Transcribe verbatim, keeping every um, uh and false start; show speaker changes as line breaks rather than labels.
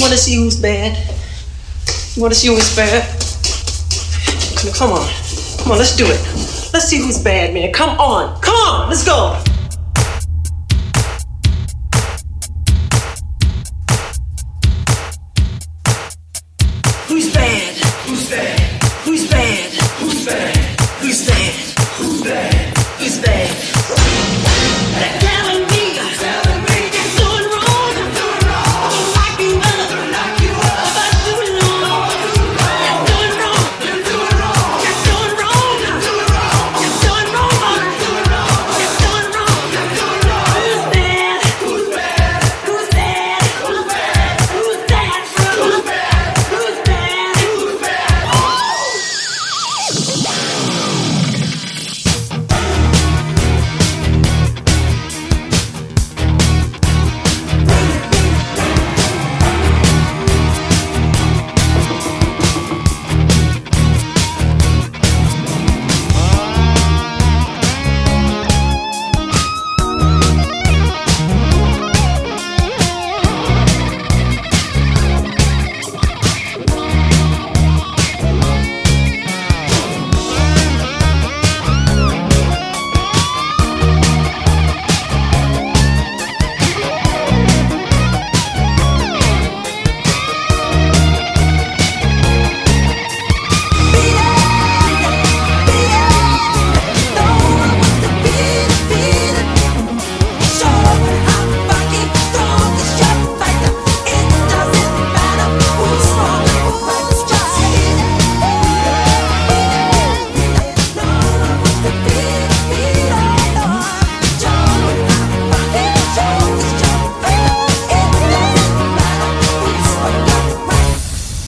want to see who's bad? You want to see who's bad? Come on. Come on, let's do it. Let's see who's bad, man. Come on. Come on, let's go. Who's bad? Who's bad? Who's bad? Who's bad? Who's bad? Who's bad? Who's bad?